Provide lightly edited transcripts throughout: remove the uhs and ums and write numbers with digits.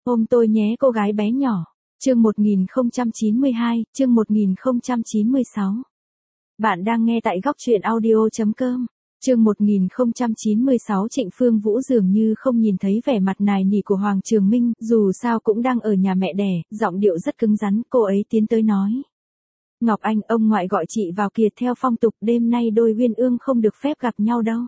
Ôm tôi nhé cô gái bé nhỏ. Chương 1092, chương 1096. Bạn đang nghe tại góc truyện audio.com. Chương 1096. Trịnh Phương Vũ dường như không nhìn thấy vẻ mặt nài nỉ của Hoàng Trường Minh, dù sao cũng đang ở nhà mẹ đẻ, giọng điệu rất cứng rắn, cô ấy tiến tới nói. Ngọc Anh, ông ngoại gọi chị vào kìa, theo phong tục đêm nay đôi uyên ương không được phép gặp nhau đâu.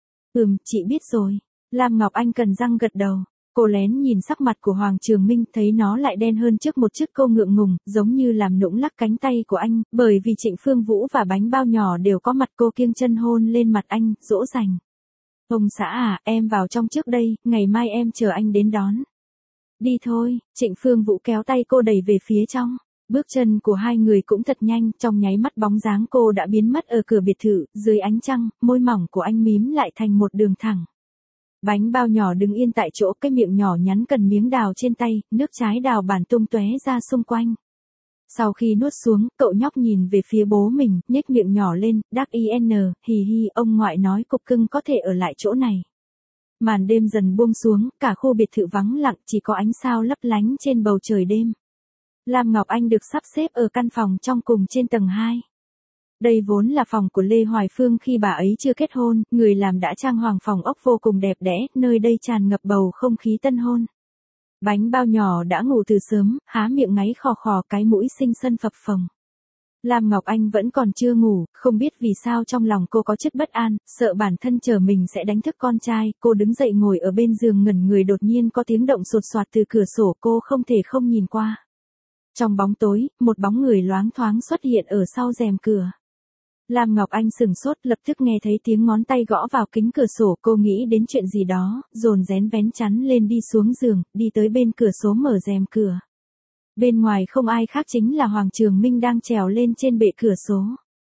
Chị biết rồi. Lam Ngọc Anh cần răng gật đầu. Cô lén nhìn sắc mặt của Hoàng Trường Minh, thấy nó lại đen hơn trước một chút, cô ngượng ngùng, giống như làm nũng lắc cánh tay của anh, bởi vì Trịnh Phương Vũ và bánh bao nhỏ đều có mặt, cô kiêng chân hôn lên mặt anh, dỗ dành. Ông xã à, em vào trong trước đây, ngày mai em chờ anh đến đón. Đi thôi, Trịnh Phương Vũ kéo tay cô đẩy về phía trong. Bước chân của hai người cũng thật nhanh, trong nháy mắt bóng dáng cô đã biến mất ở cửa biệt thự, dưới ánh trăng, môi mỏng của anh mím lại thành một đường thẳng. Bánh bao nhỏ đứng yên tại chỗ, cái miệng nhỏ nhắn cần miếng đào trên tay, nước trái đào bản tung tóe ra xung quanh. Sau khi nuốt xuống, cậu nhóc nhìn về phía bố mình, nhếch miệng nhỏ lên, đắc IN, hì hì, ông ngoại nói cục cưng có thể ở lại chỗ này. Màn đêm dần buông xuống, cả khu biệt thự vắng lặng, chỉ có ánh sao lấp lánh trên bầu trời đêm. Lam Ngọc Anh được sắp xếp ở căn phòng trong cùng trên tầng 2. Đây vốn là phòng của Lê Hoài Phương khi bà ấy chưa kết hôn, người làm đã trang hoàng phòng ốc vô cùng đẹp đẽ, nơi đây tràn ngập bầu không khí tân hôn. Bánh bao nhỏ đã ngủ từ sớm, há miệng ngáy khò khò, cái mũi xinh xân phập phồng. Lam Ngọc Anh vẫn còn chưa ngủ, không biết vì sao trong lòng cô có chút bất an, sợ bản thân chờ mình sẽ đánh thức con trai, cô đứng dậy ngồi ở bên giường ngẩn người, đột nhiên có tiếng động sột soạt từ cửa sổ, cô không thể không nhìn qua. Trong bóng tối, một bóng người loáng thoáng xuất hiện ở sau rèm cửa. Lam Ngọc Anh sừng sốt, lập tức nghe thấy tiếng ngón tay gõ vào kính cửa sổ, cô nghĩ đến chuyện gì đó, dồn rén vén chắn lên đi xuống giường, đi tới bên cửa sổ mở rèm cửa. Bên ngoài không ai khác chính là Hoàng Trường Minh đang trèo lên trên bệ cửa sổ.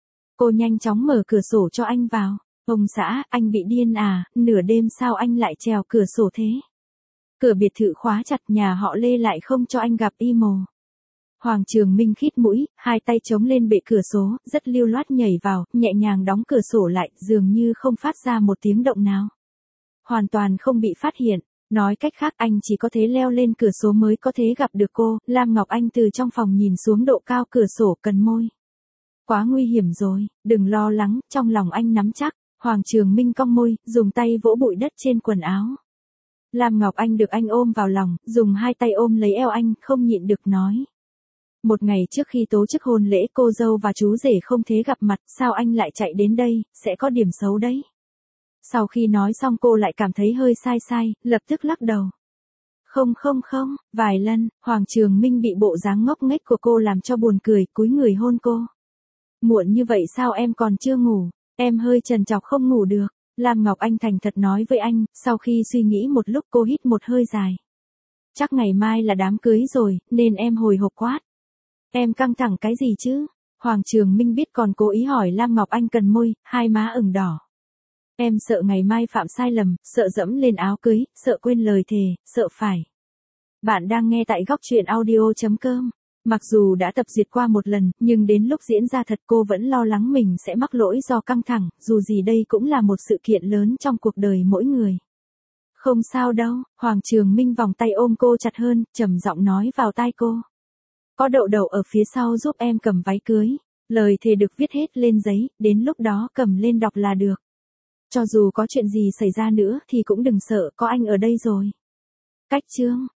Cô nhanh chóng mở cửa sổ cho anh vào. Ông xã, anh bị điên à, nửa đêm sao anh lại trèo cửa sổ thế? Cửa biệt thự khóa chặt, nhà họ Lê lại không cho anh gặp Imo. Hoàng Trường Minh khít mũi, hai tay chống lên bệ cửa sổ, rất lưu loát nhảy vào, nhẹ nhàng đóng cửa sổ lại, dường như không phát ra một tiếng động nào. Hoàn toàn không bị phát hiện, nói cách khác anh chỉ có thể leo lên cửa sổ mới có thể gặp được cô. Lam Ngọc Anh từ trong phòng nhìn xuống độ cao cửa sổ, cần môi. Quá nguy hiểm rồi, đừng lo lắng, trong lòng anh nắm chắc. Hoàng Trường Minh cong môi, dùng tay vỗ bụi đất trên quần áo. Lam Ngọc Anh được anh ôm vào lòng, dùng hai tay ôm lấy eo anh, không nhịn được nói. Một ngày trước khi tổ chức hôn lễ, cô dâu và chú rể không thể gặp mặt, sao anh lại chạy đến đây, sẽ có điểm xấu đấy. Sau khi nói xong cô lại cảm thấy hơi sai, lập tức lắc đầu. Không, vài lần, Hoàng Trường Minh bị bộ dáng ngốc nghếch của cô làm cho buồn cười, cúi người hôn cô. Muộn như vậy sao em còn chưa ngủ, em hơi trằn trọc không ngủ được. Lam Ngọc Anh thành thật nói với anh, sau khi suy nghĩ một lúc cô hít một hơi dài. Chắc ngày mai là đám cưới rồi, nên em hồi hộp quá. Em căng thẳng cái gì chứ? Hoàng Trường Minh biết còn cố ý hỏi Lam Ngọc Anh cần môi, hai má ửng đỏ. Em sợ ngày mai phạm sai lầm, sợ dẫm lên áo cưới, sợ quên lời thề, sợ phải. Bạn đang nghe tại góc truyện audio.com. Mặc dù đã tập dượt qua một lần, nhưng đến lúc diễn ra thật cô vẫn lo lắng mình sẽ mắc lỗi do căng thẳng, dù gì đây cũng là một sự kiện lớn trong cuộc đời mỗi người. Không sao đâu, Hoàng Trường Minh vòng tay ôm cô chặt hơn, trầm giọng nói vào tai cô. Có đậu đậu ở phía sau giúp em cầm váy cưới. Lời thề được viết hết lên giấy, đến lúc đó cầm lên đọc là được. Cho dù có chuyện gì xảy ra nữa thì cũng đừng sợ, có anh ở đây rồi. Cách chương.